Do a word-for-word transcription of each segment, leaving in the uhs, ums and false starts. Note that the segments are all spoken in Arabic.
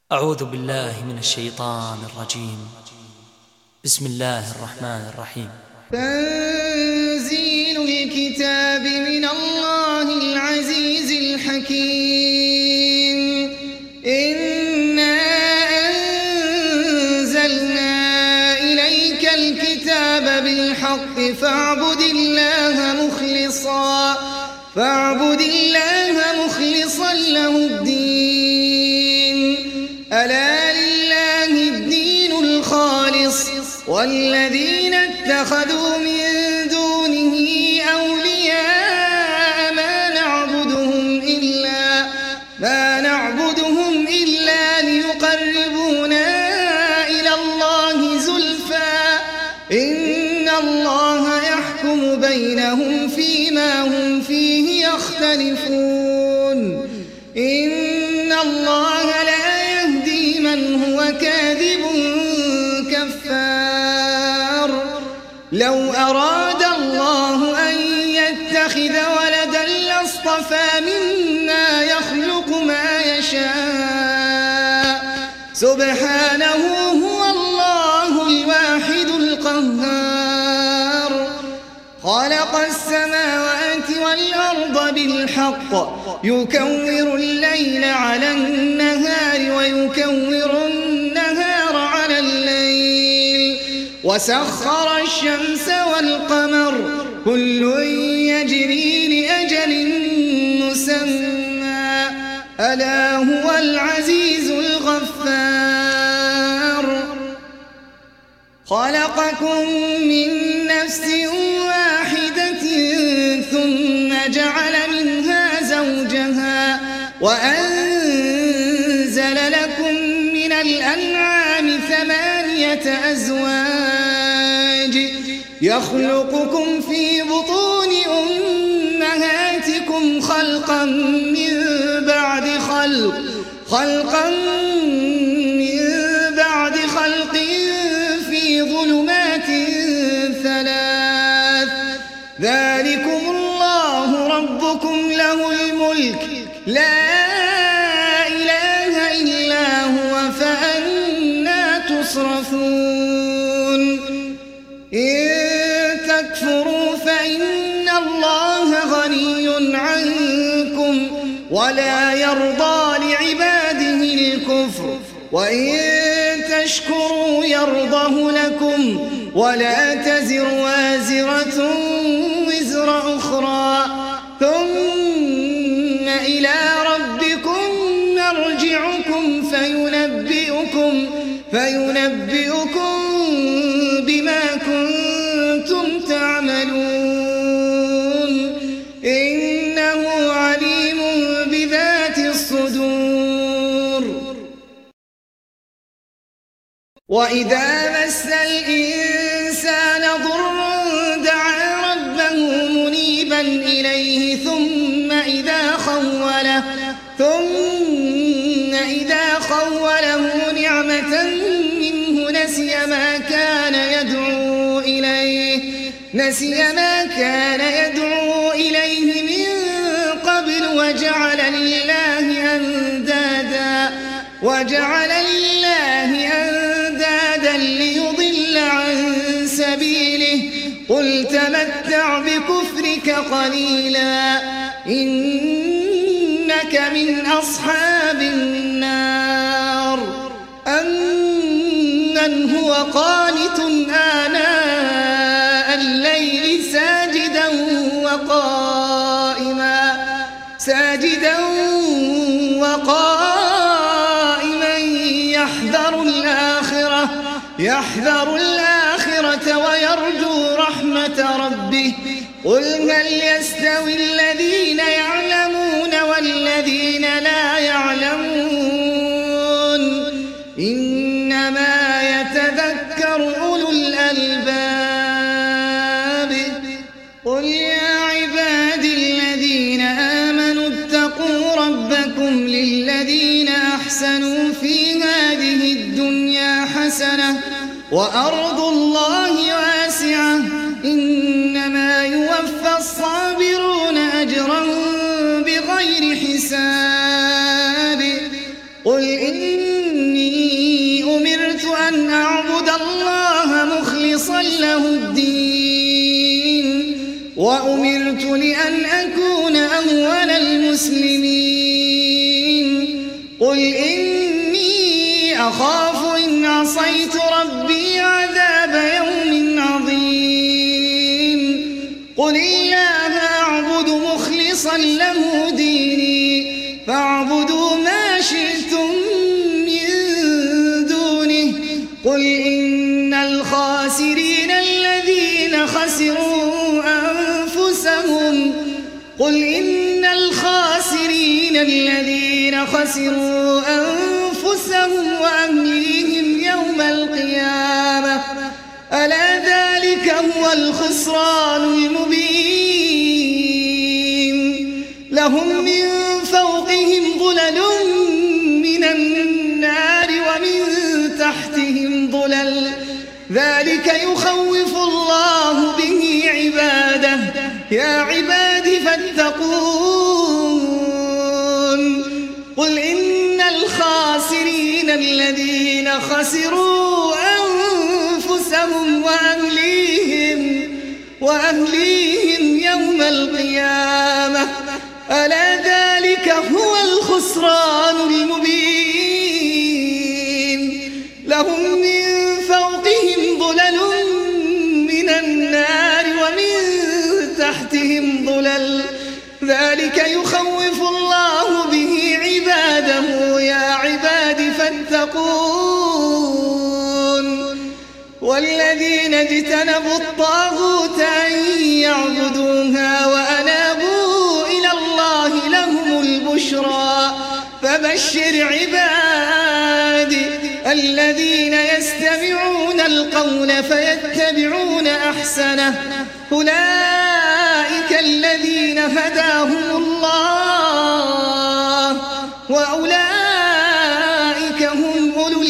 أعوذ بالله من الشيطان الرجيم. بسم الله الرحمن الرحيم. تنزيل الكتاب من الله العزيز الحكيم. إنا أنزلنا إليك الكتاب بالحق فاعبد الله مخلصا فاعبد الله مخلصا له الدين. ألا لله الدين الخالص والذين اتخذوا من دونه أولياء ما نعبدهم إلا ما نعبدهم إلا ليقربونا إلى الله زلفى إن الله يحكم بينهم فيما هم فيه يختلفون. إن الله لا يهدي من هو كاذب كفار. لو أراد الله أن يتخذ ولدا لاصطفى مما يخلق ما يشاء سبحانه هو الله الواحد القهار. خلق السماوات والأرض بالحق يكور الليل على النهار ويكور النهار على الليل وسخر الشمس والقمر كل يجري لأجل مسمى ألا هو العزيز الغفار. خلقكم من نفس واحدة ثم جعل منها زوجها وأنزل لكم من الأنعام ثمانية أزواج يخلقكم في بطون أمهاتكم خلقا من بعد خلق خلقا من بعد خلق في ظلمات ثلاث ذلكم الله ربكم له الملك لا إله إلا هو فأنى تصرفون. إن تكفروا فإن الله غني عنكم ولا يرضى لعباده الكفر وإن تشكروا يرضه لكم ولا تزر وازرة وزر أخرى ثم إلى ربكم مرجعكم فينبئكم فينبئكم بما كنتم تعملون. إنه عليم بذات الصدور. وإذا مس الإنسان ضر دعا ربه منيبا إليه ثم إذا خوله ثم إذا خوله نعمة منه نسي ما كان يدعو إليه نسي ما كان يدعو إليه من قبل وجعل لله أندادا وجعل لله أندادا ليضل عن سبيله قل تمتع بكفرك قليلا إنك من أصحاب النار. أمن هو قانت آناء الليل ساجدا وقائما ساجدا وقائما يحذر الآخرة يحذر الآخرة ويرجو رحمة ربه قل هل يستوي الذين يعلمون والذين لا يعلمون إنما يتذكر أولو الألباب. قل يا عبادي الذين آمنوا اتقوا ربكم للذين أحسنوا في هذه الدنيا حسنة وأرض الله واسعة إنما يوفى الصابرون أجرهم بغير حساب. قل إن وأمرت لأن أكون أول المسلمين قل إني أخاف إن عصيت ربي عذاب يوم عظيم قل الله أعبد مخلصا له ديني فاعبدوا ما شئتم من دونه قل إن الخاسرين الذين خسروا أنفسهم قل إن الخاسرين الذين خسروا أنفسهم وأهليهم يوم القيامة ألا ذلك هو الخسران المبين لهم من فوقهم ظلل من النار ومن تحتهم ظلل ذلك يخوف الله به عباده يا عباد فاتقون قل إن الخاسرين الذين خسروا أنفسهم وأهليهم وأهليهم يوم القيامة ألا ذلك هو الخسران المبين لهم من فوقهم ظلل من النار ومن تحتهم ظلل ذلك يخوف الله به عباده يا عباد فاتقون والذين اجتنبوا الطاغوت أن يعبدوها وأنابوا إلى الله لهم البشرى فبشر عبادي الذين يستمعون القول فيتبعون أحسنه أولئك الذين هداهم الله وأولئك هم أولو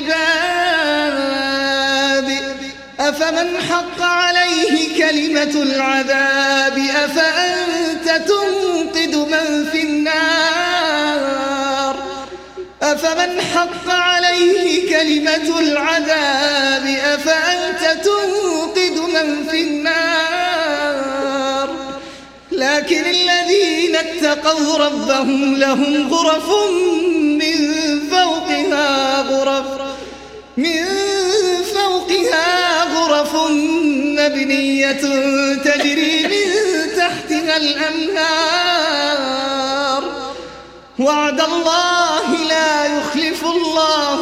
الألباب أفمن حق عليه كلمة العذاب أفأنت تنقذ من في النار أفمن حق عليه كلمة العذاب أفأنت تنقذ من في النار لكن الذين اتقوا ربهم لهم غرف من فوقها غرف من فوقها غرف مبنية تجري من تحتها الأنهار وعد الله لا يخلف الله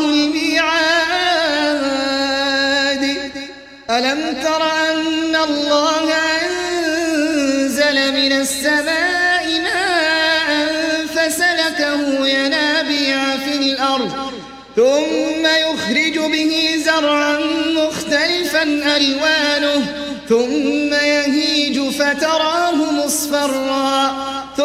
الميعاد ألم تر أن الله أنزل من السماء ماء فسلكه ينابيع في الأرض ثم يخرج به زرعا مختلفا ألوانه ثم يهيج فتراه مصفرا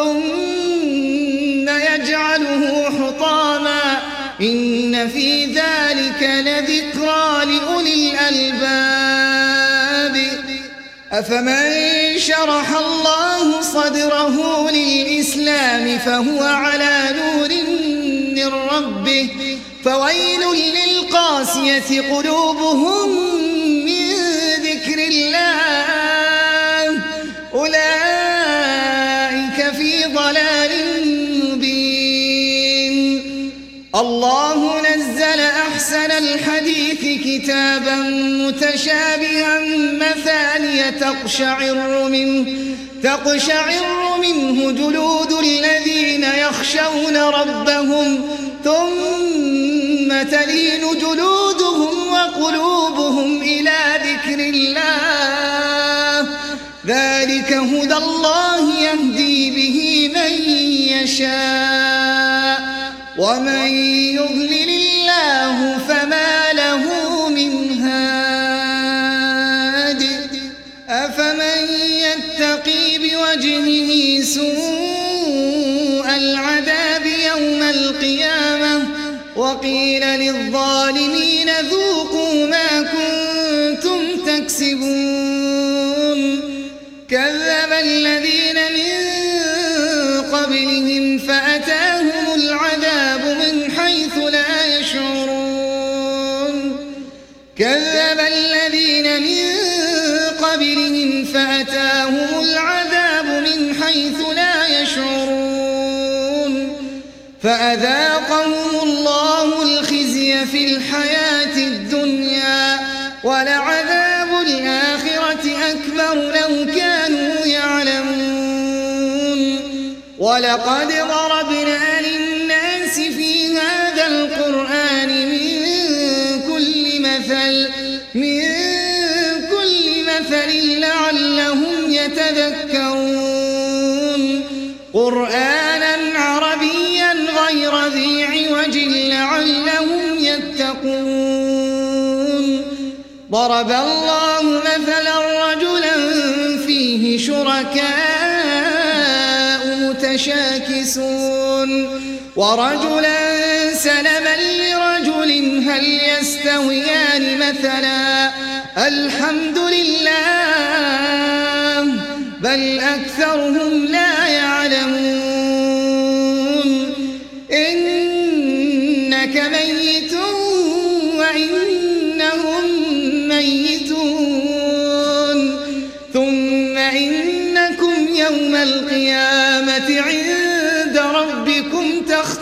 ثم يجعله حطاما إن في ذلك لذكرى لأولي الألباب أفمن شرح الله صدره للإسلام فهو على نور من ربه فويل للقاسية قلوبهم من ذكر الله أولئك في ضلال مبين الله نزل أحسن الحديث كتابا متشابها مثانية تقشعر منه تقشعر منه جلود الذين يخشون ربهم ثم تلين جلودهم وقلوبهم إلى ذكر الله ذلك هدى الله يهدي به من يشاء ومن يضلل الله فما له من هاد أفمن يتقي بوجهه سوء العذاب يوم القيامة وقيل للظالمين ذوقوا ما كنتم تكسبون كذب الذين من قبلهم فأتاهم العذاب من حيث لا يشعرون كذب الذين من قبلهم فأتاهم العذاب فأذاقهم الله الخزي في الحياة الدنيا ولعذاب الآخرة أكبر لو كانوا يعلمون ولقد ضربنا للناس في هذا القرآن من كل مثل من كل مثل لعلهم يتذكرون قرآنا عربيا غير ذي عوج لعلهم يتقون ضرب الله مثلا رجلا فيه شركاء متشاكسون ورجلا سلما لرجل هل يستويان مثلا الحمد لله بل أكثرهم لا يعلمون إنك ميت وإنهم ميتون ثم إنكم يوم القيامة عند ربكم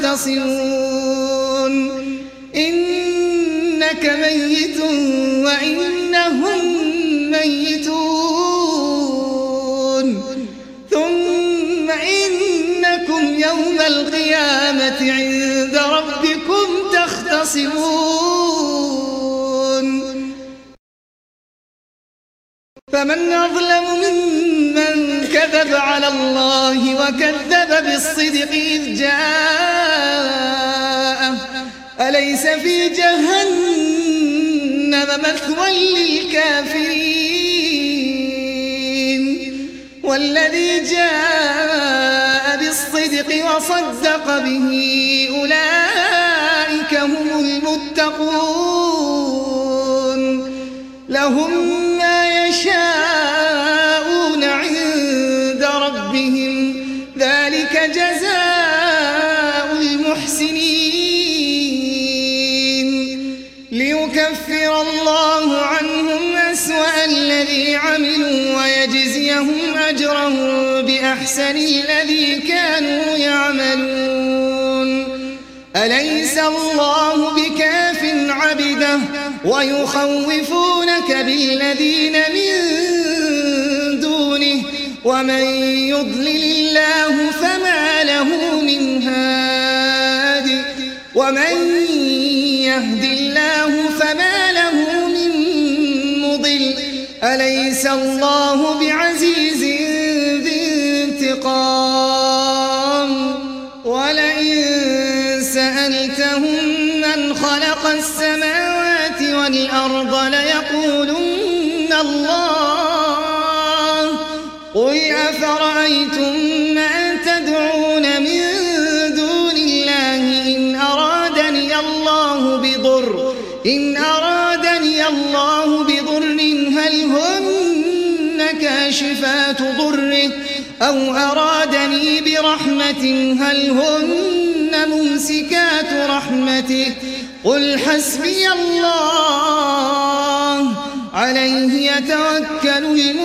تختصمون إنك ميت وإنهم ميتون ثم إنكم يوم القيامة عند ربكم تختصمون فمن أظلم ممن كذب على الله وكذب بالصدق إذ جاءه أليس في جهنم مثوى للكافرين والذي جاء بالصدق وصدق به أولئك هم المتقون لهم ما يشاءون عند ربهم ذلك جزاء المحسنين ليكفر الله عنهم أسوأ الذي عملوا ويجزيهم أجرهم بأحسن الذي كانوا يعملون أليس الله بكاف عبده ويخوفونك بالذين من دونه ومن يضلل الله فما له من هاد ومن يهد الله فما له من مضل أليس الله بعزيز ذي انتقام ولئن سألتهم من خلق السماوات والأرض ليقولن الله قل أفرأيتم ما تدعون من دون الله إن أرادني الله بضر إن أرادني الله بضر هل هن كاشفات ضره أو أرادني برحمة هل هن ممسكات رحمته قل حسبي الله عليه يتوكل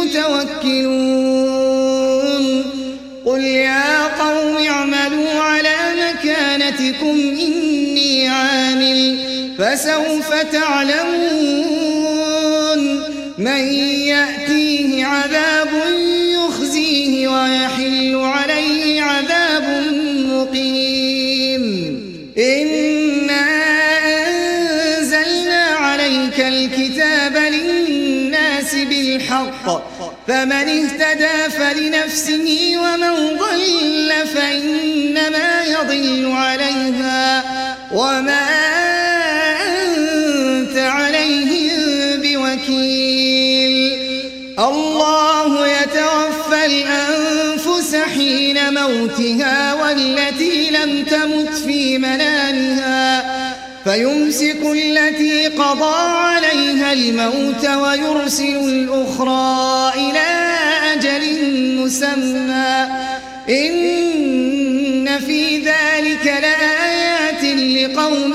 المتوكلون قل يا قوم اعملوا على مكانتكم إني عامل فسوف تعلمون من يأتيه عذاب يخزيه ويحل عليه عذاب مقيم إنا أنزلنا عليك الكتاب للناس بالحق فمن اهتدى فلنفسه ومن ضل فإنما يضل عليها وما أنت عليهم بوكيل الله يتوفى الأنفس حين موتها والتي لم تمت في منامها فيمسك التي قضى عليها الموت ويرسل الأخرى إلى أجل مسمى إن في ذلك لآيات لقوم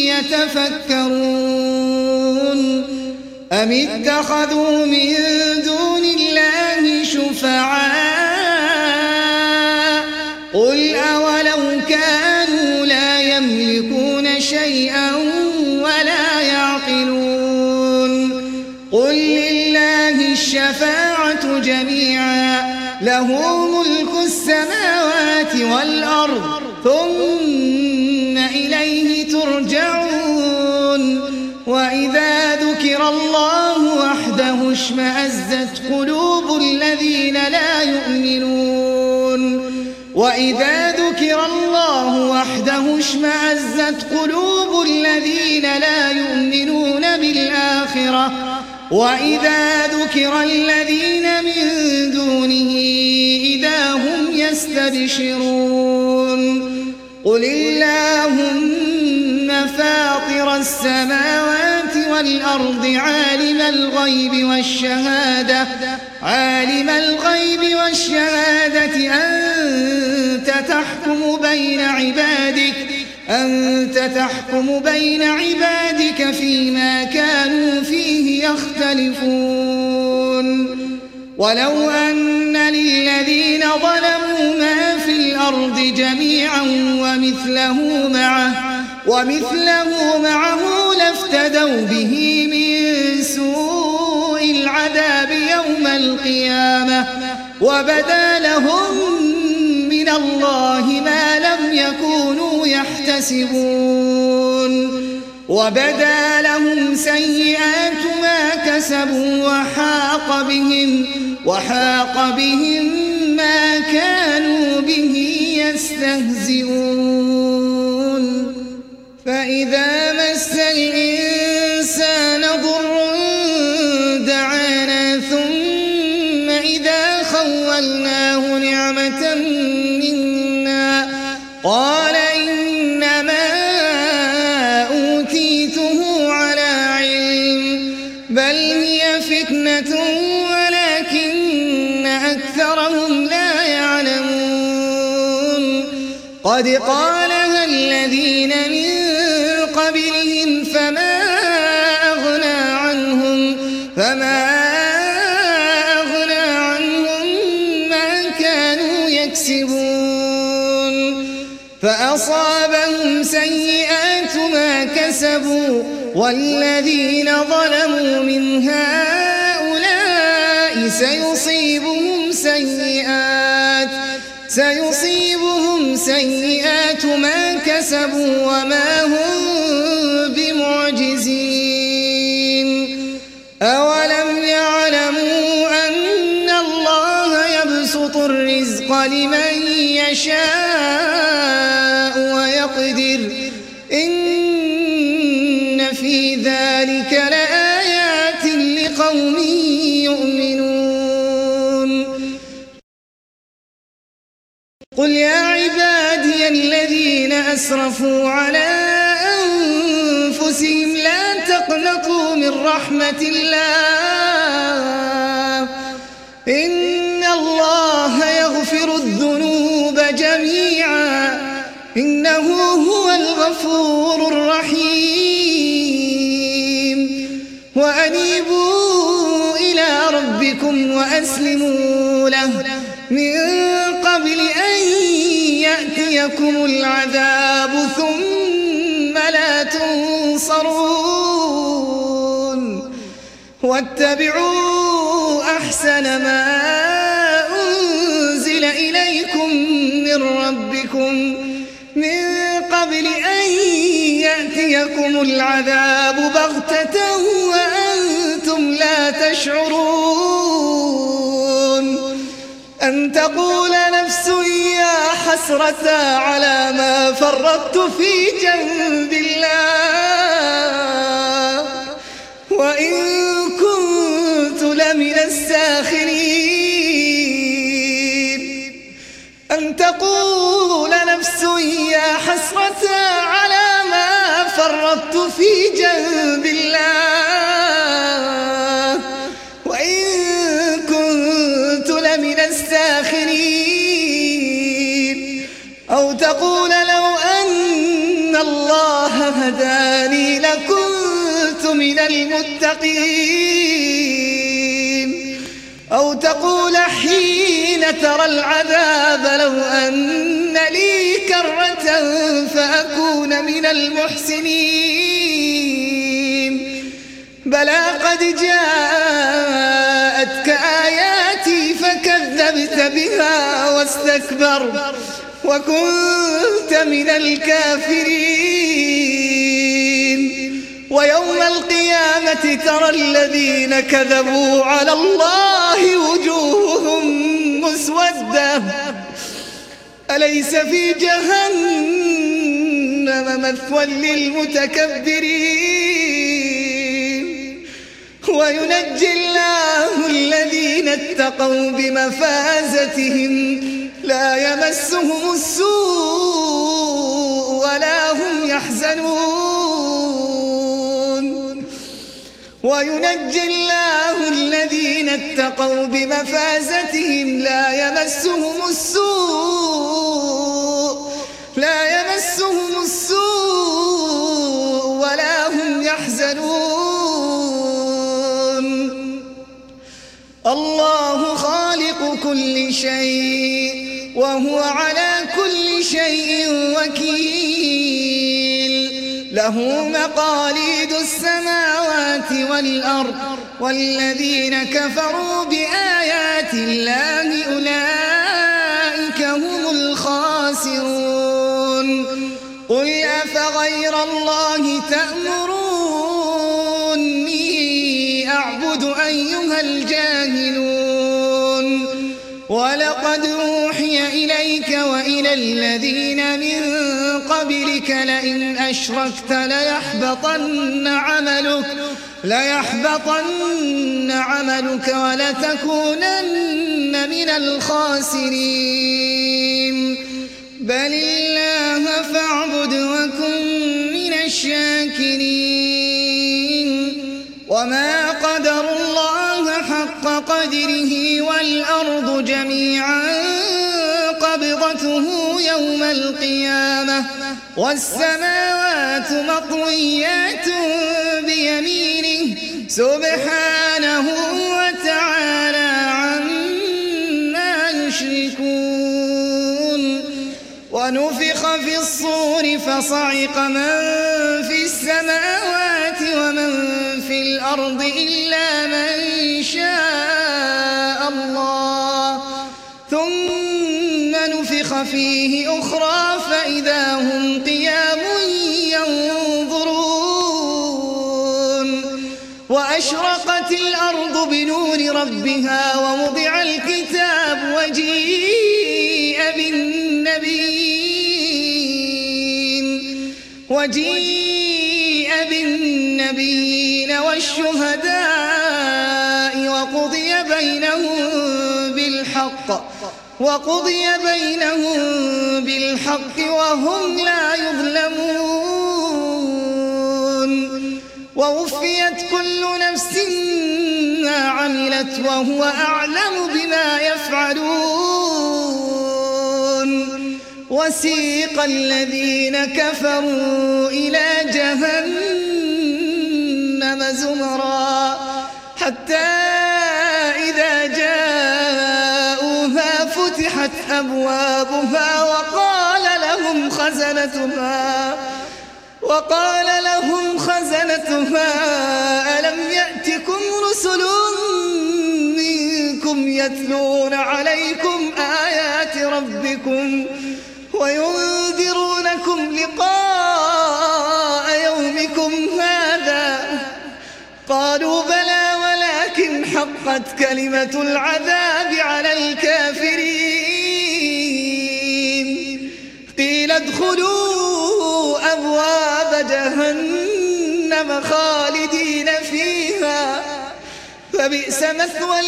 يتفكرون أم اتخذوا من دون الله شفعاء قل أولو كانوا لا يملكون شيئا ولا يعقلون قل لله الشفاعة جميعا له ملك السماوات والأرض ثم إليه ترجعون وإذا ذكر الله وحده اشمأزت قلوب الذين لا يؤمنون وإذا ذكر الله وحده اشمأزت قلوب الذين لا يؤمنون بالآخرة وإذا ذكر الذين من دونه إذا هم يستبشرون قل اللهم فاطر السماوات والأرض عالم الغيب والشهادة عالم الغيب والشهادة أنت تحكم بين عبادك أنت تحكم بين عبادك فيما كانوا فيه يختلفون ولو أن للذين ظلموا ما في الأرض جميعا ومثله معه ومثله معه لافتدوا به من سوء العذاب يوم القيامة وبدا لهم من الله ما لم يكونوا يحتسبون وبدا لهم سيئات ما كسبوا وحاق بهم وحاق بهم ما كانوا به يستهزئون فإذا مس الإنسان ضر دعانا ثم إذا خولناه نعمة منا قال إنما أوتيته على علم بل هي فتنة ولكن أكثرهم لا يعلمون قد قالها الذين من قبلهم فما أغنى عنهم فما أغنى عنهم ما كانوا يكسبون فأصابهم سيئات ما كسبوا والذين ظلموا من هؤلاء سيصيبهم سيئات سيصيبهم سيئات ما كسبوا وما هم بمعجزين أولم يعلموا أن الله يبسط الرزق لمن يشاء ويقدر إن في ذلك لآيات لقوم يؤمنون قل يا عبادي الذين أسرفوا على أنفسهم لا تقنطوا من رحمة الله إن الله يغفر الذنوب جميعا إنه هو الغفور الرحيم وأنيبوا إلى ربكم وأسلموا له من قبل أن يأتيكم العذاب ثم لا تنصرون واتبعوا أحسن ما أنزل إليكم من ربكم من قبل أن يأتيكم العذاب بغتة وأنتم لا تشعرون أن تقول نفس يا حسرة على ما فرطت في جنب الله وإن كنت لمن الساخرين أن تقول نفس يا حسرة على ما فرطت في جنب الله وإن كنت لمن الساخرين أو تقول لو أن الله هداني لكنت من المتقين أو تقول حين ترى العذاب لو أن لي كرة فأكون من المحسنين بلى قد جاءتك آياتي فكذبت بها واستكبرت وكنت من الكافرين ويوم القيامة ترى الذين كذبوا على الله وجوههم مسودة أليس في جهنم مثوى للمتكبرين وينجي الله الذين اتقوا بمفازتهم لا يمسهم السوء ولا هم يحزنون وينجي الله الذين اتقوا بمفازتهم لا يمسهم السوء لا يمسهم السوء ولا هم يحزنون الله خالق كل شيء وهو على كل شيء وكيل له مقاليد السماوات والأرض والذين كفروا بآيات الله أولئك هم الخاسرون قل أفغير الله تأمروني أعبد أيها الجاهلون ولقد أوحي إليك وإلى الذين من قبلك لئن أشركت ليحبطن عملك ليحبطن عملك ولتكونن من الخاسرين بل الله فاعبد وكن من الشاكرين وما قدروا الله حق قدره والأرض جميعا قبضته يوم القيامة والسماوات مطويات بيمينه سبحانه وتعالى عما يشركون ونفخ في الصور فصعق من في السماوات ومن في الأرض إلا من شاء الله ثم نفخ فيه أخرى فإذا هم قيام ينظرون وأشرقت الأرض بنور ربها ووضع الكتاب وجيء بالنبيين وجيء بالنبيين والشهداء وقضي بينهم بالحق وقضي بينهم بالحق وهم لا يظلمون ووفيت كل نفس ما عملت وهو أعلم بما يفعلون وسيق الذين كفروا إلى جهنم زمرا حتى إذا جاءوها فتحت أبوابها وقال لهم خزنتها وقال لهم خزنتها ألم يأتكم رسل منكم يتلون عليكم آيات ربكم وينذرونكم لقاء يومكم هذا قالوا بلى ولكن حقت كلمة العذاب على الكافرين قيل ادخلوا أبواب جهنم خالدين فيها فبئس مثوى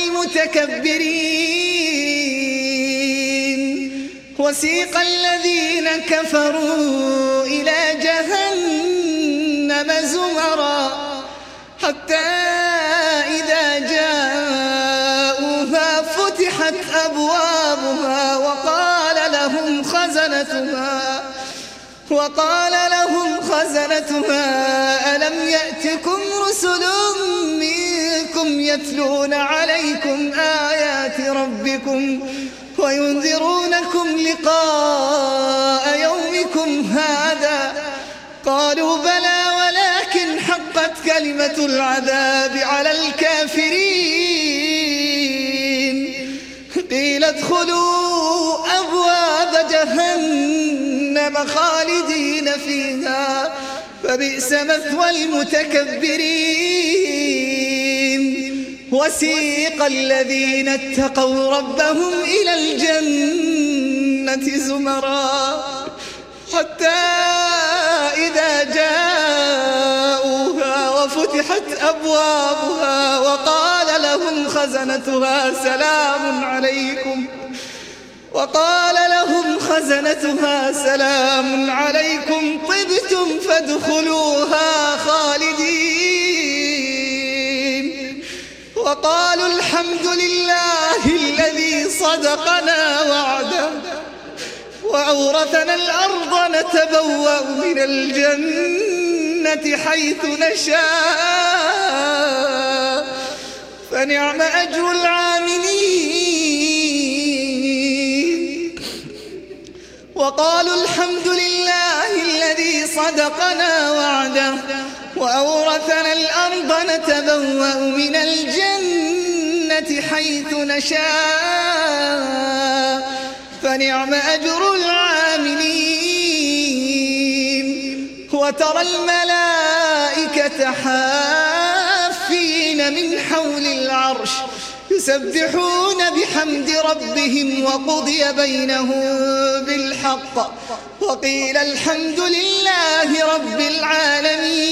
المتكبرين وسيق الذين كفروا إلى جهنم زمرا حتى إذا جاءوها فتحت أبوابها وقال لهم خزنتها وقال لهم خزنتها ألم يأتكم رسل منكم يتلون عليكم آيات ربكم وينذرونكم لقاء يومكم هذا قالوا بلى ولكن حقت كلمة العذاب على الكافرين قيل ادخلوا أبواب جهنم خالدين فيها فبئس مثوى المتكبرين وسيق الذين اتقوا ربهم إلى الجنة زمرا حتى إذا جاءوها وفتحت أبوابها وقال لهم خزنتها سلام عليكم وقال لهم خزنتها سلام عليكم طبتم فادخلوها خالدين وقالوا الحمد لله الذي صدقنا وعده وأورثنا الأرض نتبوأ من الجنة حيث نشاء فنعم أجر العاملين وقالوا الحمد لله الذي صدقنا وعده وأورثنا الأرض نتبوأ من الجنة حيث نشاء فنعم أجر العاملين وترى الملائكة حافين من حول العرش يسبحون بحمد ربهم وقضي بينهم بالحق وقيل الحمد لله رب العالمين